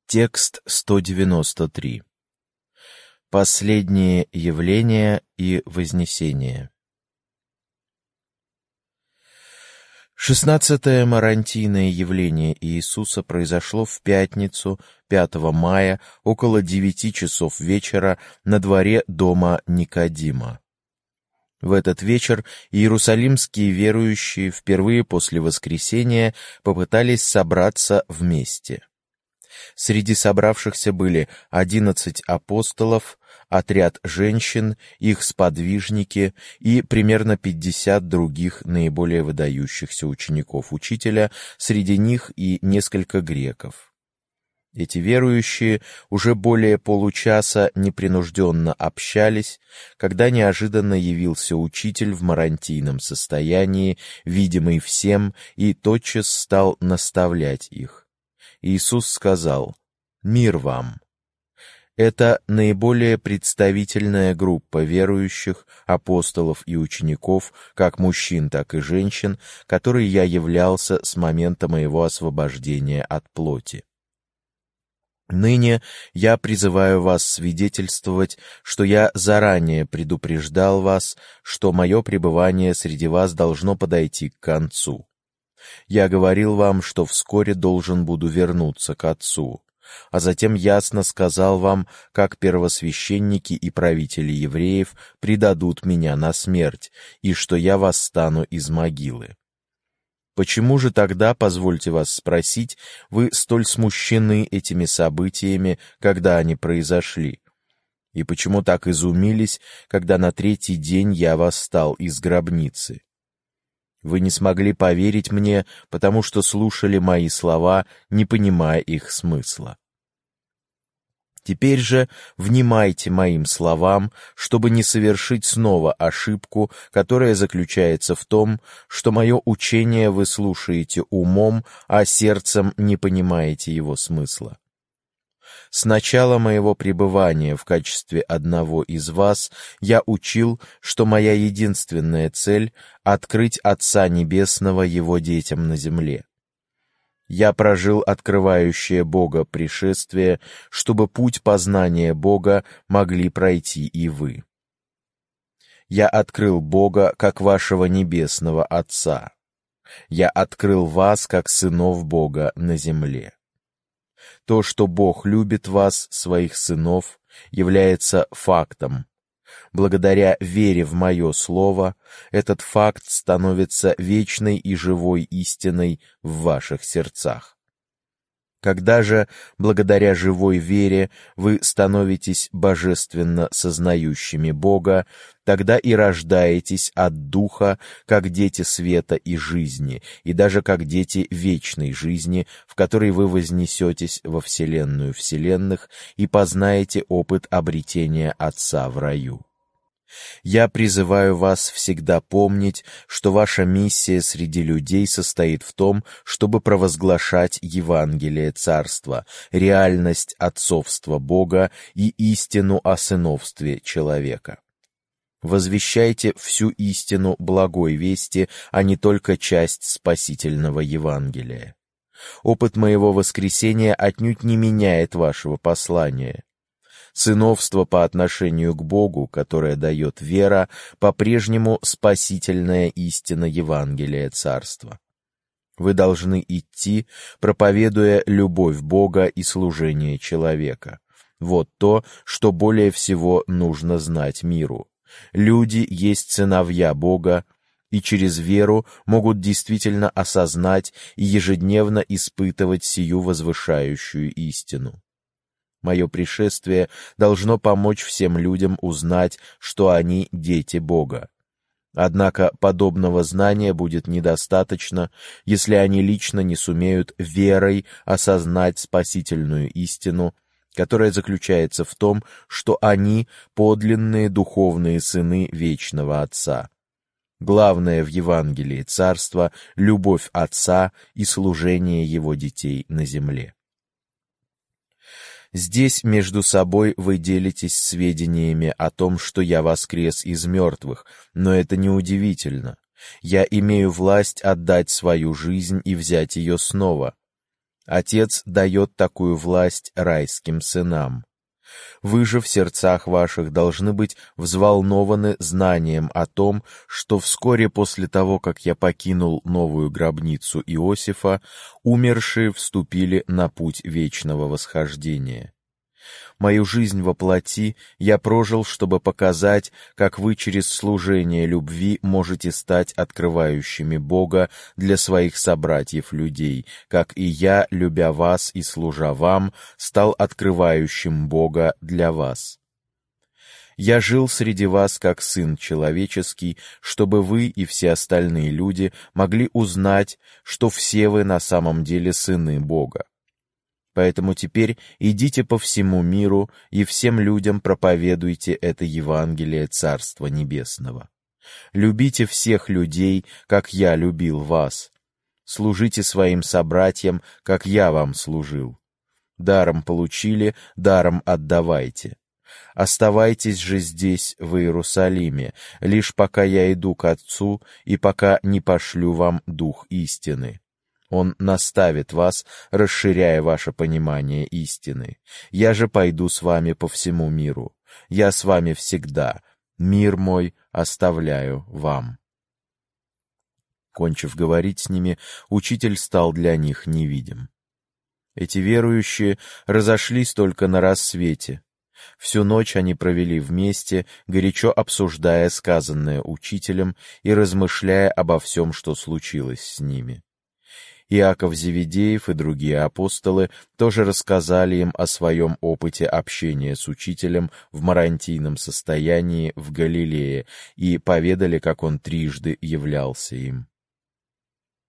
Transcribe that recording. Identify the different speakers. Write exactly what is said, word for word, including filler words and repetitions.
Speaker 1: Текст сто девяносто три. Последнее явление и вознесение. Шестнадцатое марантийное явление Иисуса произошло в пятницу, пятого мая, около девяти часов вечера на дворе дома Никодима. В этот вечер иерусалимские верующие впервые после воскресения попытались собраться вместе. Среди собравшихся были одиннадцать апостолов, отряд женщин, их сподвижники и примерно пятьдесят других наиболее выдающихся учеников учителя, среди них и несколько греков. Эти верующие уже более получаса непринужденно общались, когда неожиданно явился учитель в марантийном состоянии, видимый всем, и тотчас стал наставлять их. Иисус сказал: «Мир вам». Это наиболее представительная группа верующих, апостолов и учеников, как мужчин, так и женщин, которой я являлся с момента моего освобождения от плоти. Ныне я призываю вас свидетельствовать, что я заранее предупреждал вас, что мое пребывание среди вас должно подойти к концу. Я говорил вам, что вскоре должен буду вернуться к Отцу, а затем ясно сказал вам, как первосвященники и правители евреев предадут меня на смерть, и что я восстану из могилы. Почему же тогда, позвольте вас спросить, вы столь смущены этими событиями, когда они произошли? И почему так изумились, когда на третий день я восстал из гробницы? Вы не смогли поверить мне, потому что слушали мои слова, не понимая их смысла. Теперь же внимайте моим словам, чтобы не совершить снова ошибку, которая заключается в том, что мое учение вы слушаете умом, а сердцем не понимаете его смысла. С начала моего пребывания в качестве одного из вас я учил, что моя единственная цель — открыть Отца Небесного Его детям на земле. Я прожил открывающее Бога пришествие, чтобы путь познания Бога могли пройти и вы. Я открыл Бога как вашего Небесного Отца. Я открыл вас как сынов Бога на земле. То, что Бог любит вас, своих сынов, является фактом. Благодаря вере в мое слово, этот факт становится вечной и живой истиной в ваших сердцах. Когда же, благодаря живой вере, вы становитесь божественно сознающими Бога, тогда и рождаетесь от Духа, как дети света и жизни, и даже как дети вечной жизни, в которой вы вознесетесь во вселенную вселенных и познаете опыт обретения Отца в раю. Я призываю вас всегда помнить, что ваша миссия среди людей состоит в том, чтобы провозглашать Евангелие Царства, реальность отцовства Бога и истину о сыновстве человека. Возвещайте всю истину благой вести, а не только часть спасительного Евангелия. Опыт моего воскресения отнюдь не меняет вашего послания. Сыновство по отношению к Богу, которое дает вера, по-прежнему спасительная истина Евангелия Царства. Вы должны идти, проповедуя любовь Бога и служение человека. Вот то, что более всего нужно знать миру. Люди есть сыновья Бога, и через веру могут действительно осознать и ежедневно испытывать сию возвышающую истину. Мое пришествие должно помочь всем людям узнать, что они дети Бога. Однако подобного знания будет недостаточно, если они лично не сумеют верой осознать спасительную истину, которая заключается в том, что они подлинные духовные сыны Вечного Отца. Главное в Евангелии Царства — любовь Отца и служение Его детей на земле. Здесь между собой вы делитесь сведениями о том, что я воскрес из мертвых, но это неудивительно. Я имею власть отдать свою жизнь и взять ее снова. Отец дает такую власть райским сынам. Вы же в сердцах ваших должны быть взволнованы знанием о том, что вскоре после того, как я покинул новую гробницу Иосифа, умершие вступили на путь вечного восхождения. Мою жизнь во плоти я прожил, чтобы показать, как вы через служение любви можете стать открывающими Бога для своих собратьев-людей, как и я, любя вас и служа вам, стал открывающим Бога для вас. Я жил среди вас как Сын Человеческий, чтобы вы и все остальные люди могли узнать, что все вы на самом деле сыны Бога. Поэтому теперь идите по всему миру и всем людям проповедуйте это Евангелие Царства Небесного. Любите всех людей, как я любил вас. Служите своим собратьям, как я вам служил. Даром получили, даром отдавайте. Оставайтесь же здесь, в Иерусалиме, лишь пока я иду к Отцу и пока не пошлю вам Дух истины. Он наставит вас, расширяя ваше понимание истины. Я же пойду с вами по всему миру. Я с вами всегда. Мир мой оставляю вам». Кончив говорить с ними, учитель стал для них невидим. Эти верующие разошлись только на рассвете. Всю ночь они провели вместе, горячо обсуждая сказанное учителем и размышляя обо всем, что случилось с ними. Иаков Зеведеев и другие апостолы тоже рассказали им о своем опыте общения с учителем в марантийном состоянии в Галилее и поведали, как он трижды являлся им.